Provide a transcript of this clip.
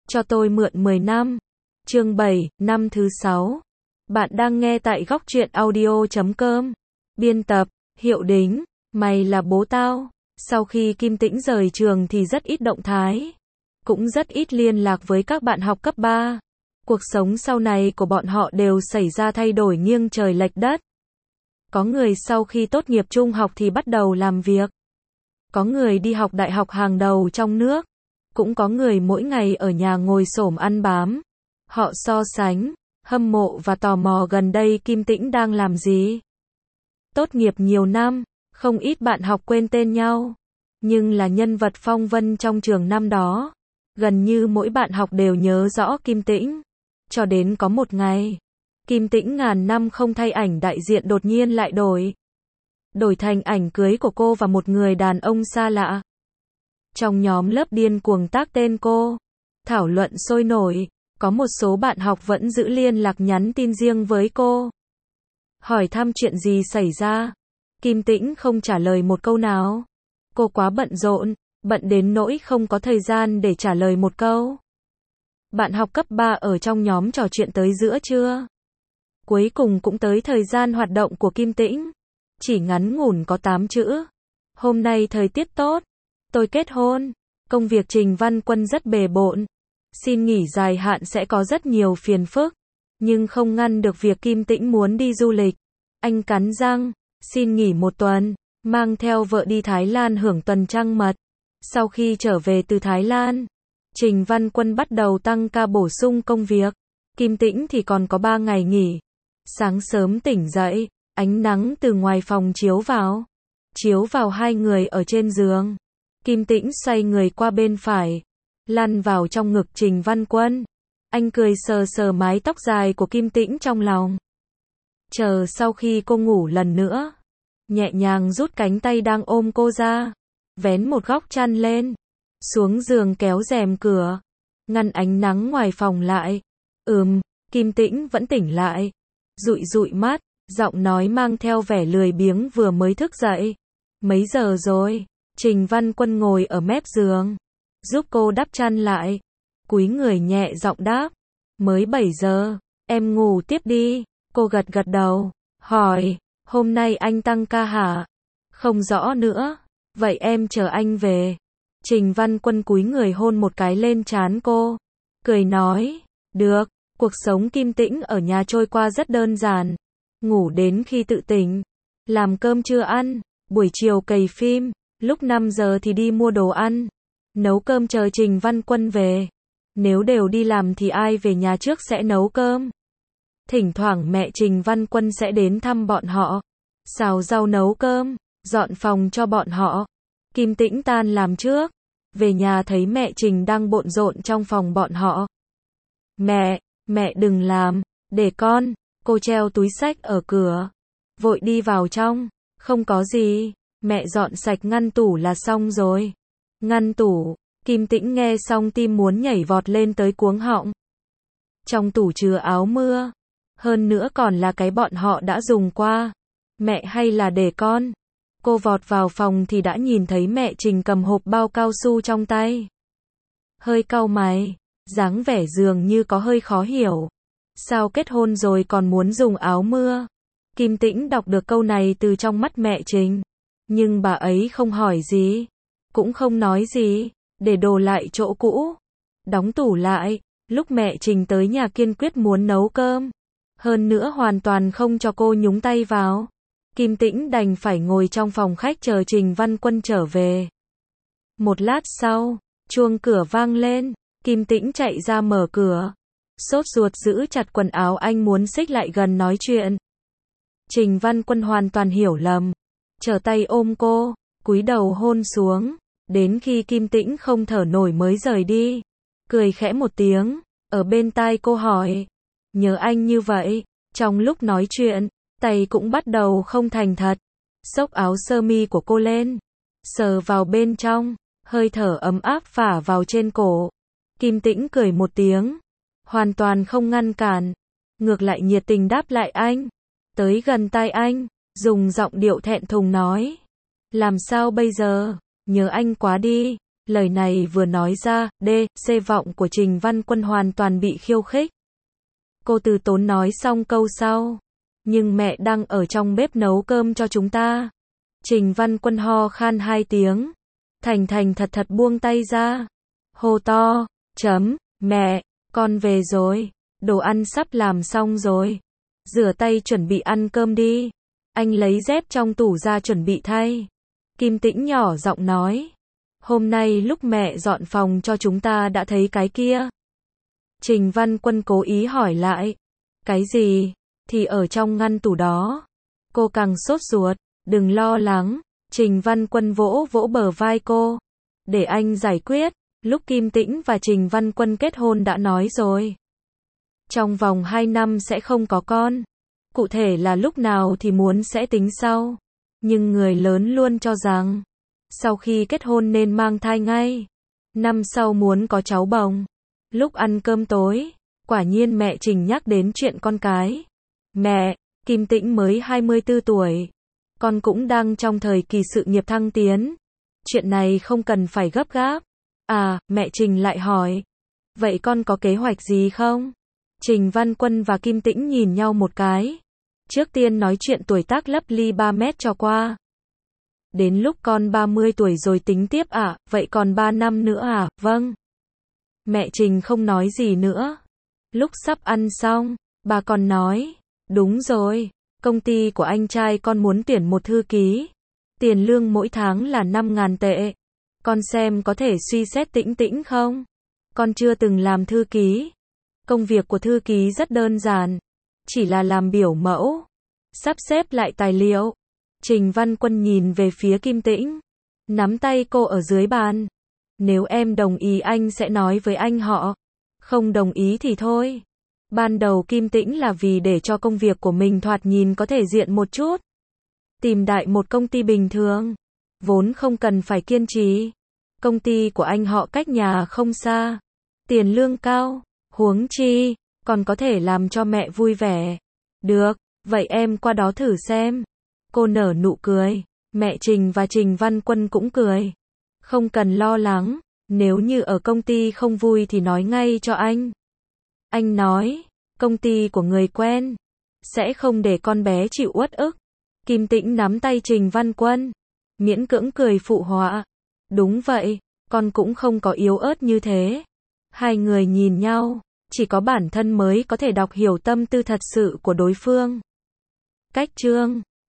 Cho tôi mượn 10 năm. Chương 7, năm thứ 6. Bạn đang nghe tại góc truyện audio.com. Biên tập, Hiệu Đính. Mày là bố tao. Sau khi Kim Tĩnh rời trường thì rất ít động thái. Cũng rất ít liên lạc với các bạn học cấp 3. Cuộc sống sau này của bọn họ đều xảy ra thay đổi nghiêng trời lệch đất. Có người sau khi tốt nghiệp trung học thì bắt đầu làm việc. Có người đi học đại học hàng đầu trong nước. Cũng có người mỗi ngày ở nhà ngồi xổm ăn bám. Họ so sánh, hâm mộ và tò mò gần đây Kim Tĩnh đang làm gì. Tốt nghiệp nhiều năm, không ít bạn học quên tên nhau. Nhưng là nhân vật phong vân trong trường năm đó. Gần như mỗi bạn học đều nhớ rõ Kim Tĩnh. Cho đến có một ngày, Kim Tĩnh ngàn năm không thay ảnh đại diện đột nhiên lại đổi. Đổi thành ảnh cưới của cô và một người đàn ông xa lạ. Trong nhóm lớp điên cuồng tác tên cô. Thảo luận sôi nổi. Có một số bạn học vẫn giữ liên lạc nhắn tin riêng với cô. Hỏi thăm chuyện gì xảy ra. Kim Tĩnh không trả lời một câu nào. Cô quá bận rộn, bận đến nỗi không có thời gian để trả lời một câu. Bạn học cấp 3 ở trong nhóm trò chuyện tới giữa trưa. Cuối cùng cũng tới thời gian hoạt động của Kim Tĩnh. Chỉ ngắn ngủn có 8 chữ. Hôm nay thời tiết tốt. Tôi kết hôn. Công việc Trình Văn Quân rất bề bộn. Xin nghỉ dài hạn sẽ có rất nhiều phiền phức. Nhưng không ngăn được việc Kim Tĩnh muốn đi du lịch. Anh cắn răng. Xin nghỉ một tuần. Mang theo vợ đi Thái Lan hưởng tuần trăng mật. Sau khi trở về từ Thái Lan, Trình Văn Quân bắt đầu tăng ca bổ sung công việc. Kim Tĩnh thì còn có 3 ngày nghỉ. Sáng sớm tỉnh dậy, ánh nắng từ ngoài phòng chiếu vào hai người ở trên giường. Kim Tĩnh xoay người qua bên phải, lăn vào trong ngực Trình Văn Quân. Anh cười sờ sờ mái tóc dài của Kim Tĩnh trong lòng. Chờ sau khi cô ngủ lần nữa, nhẹ nhàng rút cánh tay đang ôm cô ra, vén một góc chăn lên, xuống giường kéo rèm cửa, ngăn ánh nắng ngoài phòng lại. Kim Tĩnh vẫn tỉnh lại, dụi dụi mắt, giọng nói mang theo vẻ lười biếng vừa mới thức dậy. Mấy giờ rồi? Trình Văn Quân ngồi ở mép giường, giúp cô đắp chăn lại, cúi người nhẹ giọng đáp. Mới 7 giờ, em ngủ tiếp đi. Cô gật gật đầu, hỏi, hôm nay anh tăng ca hả? Không rõ nữa, vậy em chờ anh về. Trình Văn Quân cúi người hôn một cái lên trán cô, cười nói, được. Cuộc sống Kim Tĩnh ở nhà trôi qua rất đơn giản, ngủ đến khi tự tỉnh, làm cơm trưa ăn, buổi chiều cày phim, lúc 5 giờ thì đi mua đồ ăn, nấu cơm chờ Trình Văn Quân về. Nếu đều đi làm thì ai về nhà trước sẽ nấu cơm. Thỉnh thoảng mẹ Trình Văn Quân sẽ đến thăm bọn họ, xào rau nấu cơm, dọn phòng cho bọn họ. Kim Tĩnh tan làm trước, về nhà thấy mẹ Trình đang bộn rộn trong phòng bọn họ. Mẹ đừng làm, để con. Cô treo túi xách ở cửa, vội đi vào trong. Không có gì, mẹ dọn sạch ngăn tủ là xong rồi. Ngăn tủ, Kim Tĩnh nghe xong tim muốn nhảy vọt lên tới cuống họng. Trong tủ chứa áo mưa, hơn nữa còn là cái bọn họ đã dùng qua. Mẹ hay là để con? Cô vọt vào phòng thì đã nhìn thấy mẹ Trình cầm hộp bao cao su trong tay. Hơi cau mày, dáng vẻ dường như có hơi khó hiểu. Sao kết hôn rồi còn muốn dùng áo mưa? Kim Tĩnh đọc được câu này từ trong mắt mẹ Trình. Nhưng bà ấy không hỏi gì, cũng không nói gì, để đồ lại chỗ cũ. Đóng tủ lại, lúc mẹ Trình tới nhà kiên quyết muốn nấu cơm. Hơn nữa hoàn toàn không cho cô nhúng tay vào. Kim Tĩnh đành phải ngồi trong phòng khách chờ Trình Văn Quân trở về. Một lát sau, chuông cửa vang lên, Kim Tĩnh chạy ra mở cửa. Sốt ruột giữ chặt quần áo anh muốn xích lại gần nói chuyện. Trình Văn Quân hoàn toàn hiểu lầm, trở tay ôm cô, cúi đầu hôn xuống, đến khi Kim Tĩnh không thở nổi mới rời đi. Cười khẽ một tiếng, ở bên tai cô hỏi, nhớ anh như vậy. Trong lúc nói chuyện, tay cũng bắt đầu không thành thật. Xốc áo sơ mi của cô lên, sờ vào bên trong, hơi thở ấm áp phả vào trên cổ. Kim Tĩnh cười một tiếng, hoàn toàn không ngăn cản, ngược lại nhiệt tình đáp lại anh. Tới gần tai anh, dùng giọng điệu thẹn thùng nói, làm sao bây giờ, nhớ anh quá đi. Lời này vừa nói ra, C vọng của Trình Văn Quân hoàn toàn bị khiêu khích. Cô từ tốn nói xong câu sau. Nhưng mẹ đang ở trong bếp nấu cơm cho chúng ta. Trình Văn Quân ho khan 2 tiếng. Thành thành thật thật buông tay ra. Hô to, mẹ, con về rồi. Đồ ăn sắp làm xong rồi. Rửa tay chuẩn bị ăn cơm đi. Anh lấy dép trong tủ ra chuẩn bị thay. Kim Tĩnh nhỏ giọng nói. Hôm nay lúc mẹ dọn phòng cho chúng ta đã thấy cái kia. Trình Văn Quân cố ý hỏi lại. Cái gì? Thì ở trong ngăn tủ đó. Cô càng sốt ruột. Đừng lo lắng. Trình Văn Quân vỗ vỗ bờ vai cô. Để anh giải quyết. Lúc Kim Tĩnh và Trình Văn Quân kết hôn đã nói rồi. Trong vòng 2 năm sẽ không có con. Cụ thể là lúc nào thì muốn sẽ tính sau. Nhưng người lớn luôn cho rằng, sau khi kết hôn nên mang thai ngay. Năm sau muốn có cháu bồng. Lúc ăn cơm tối, quả nhiên mẹ Trình nhắc đến chuyện con cái. Mẹ, Kim Tĩnh mới 24 tuổi. Con cũng đang trong thời kỳ sự nghiệp thăng tiến. Chuyện này không cần phải gấp gáp. À, mẹ Trình lại hỏi. Vậy con có kế hoạch gì không? Trình Văn Quân và Kim Tĩnh nhìn nhau một cái. Trước tiên nói chuyện tuổi tác lấp ly 3 mét cho qua. Đến lúc con 30 tuổi rồi tính tiếp à, vậy còn 3 năm nữa à, vâng. Mẹ Trình không nói gì nữa. Lúc sắp ăn xong, bà còn nói, đúng rồi, công ty của anh trai con muốn tuyển một thư ký. Tiền lương mỗi tháng là 5.000 tệ. Con xem có thể suy xét Tĩnh Tĩnh không? Con chưa từng làm thư ký. Công việc của thư ký rất đơn giản. Chỉ là làm biểu mẫu. Sắp xếp lại tài liệu. Trình Văn Quân nhìn về phía Kim Tĩnh. Nắm tay cô ở dưới bàn. Nếu em đồng ý anh sẽ nói với anh họ. Không đồng ý thì thôi. Ban đầu Kim Tĩnh là vì để cho công việc của mình thoạt nhìn có thể diện một chút. Tìm đại một công ty bình thường. Vốn không cần phải kiên trì. Công ty của anh họ cách nhà không xa. Tiền lương cao. Huống chi, còn có thể làm cho mẹ vui vẻ. Được, vậy em qua đó thử xem. Cô nở nụ cười. Mẹ Trình và Trình Văn Quân cũng cười. Không cần lo lắng. Nếu như ở công ty không vui thì nói ngay cho anh. Anh nói, công ty của người quen. Sẽ không để con bé chịu uất ức. Kim Tĩnh nắm tay Trình Văn Quân. Miễn cưỡng cười phụ họa. Đúng vậy, con cũng không có yếu ớt như thế. Hai người nhìn nhau. Chỉ có bản thân mới có thể đọc hiểu tâm tư thật sự của đối phương. Cách chương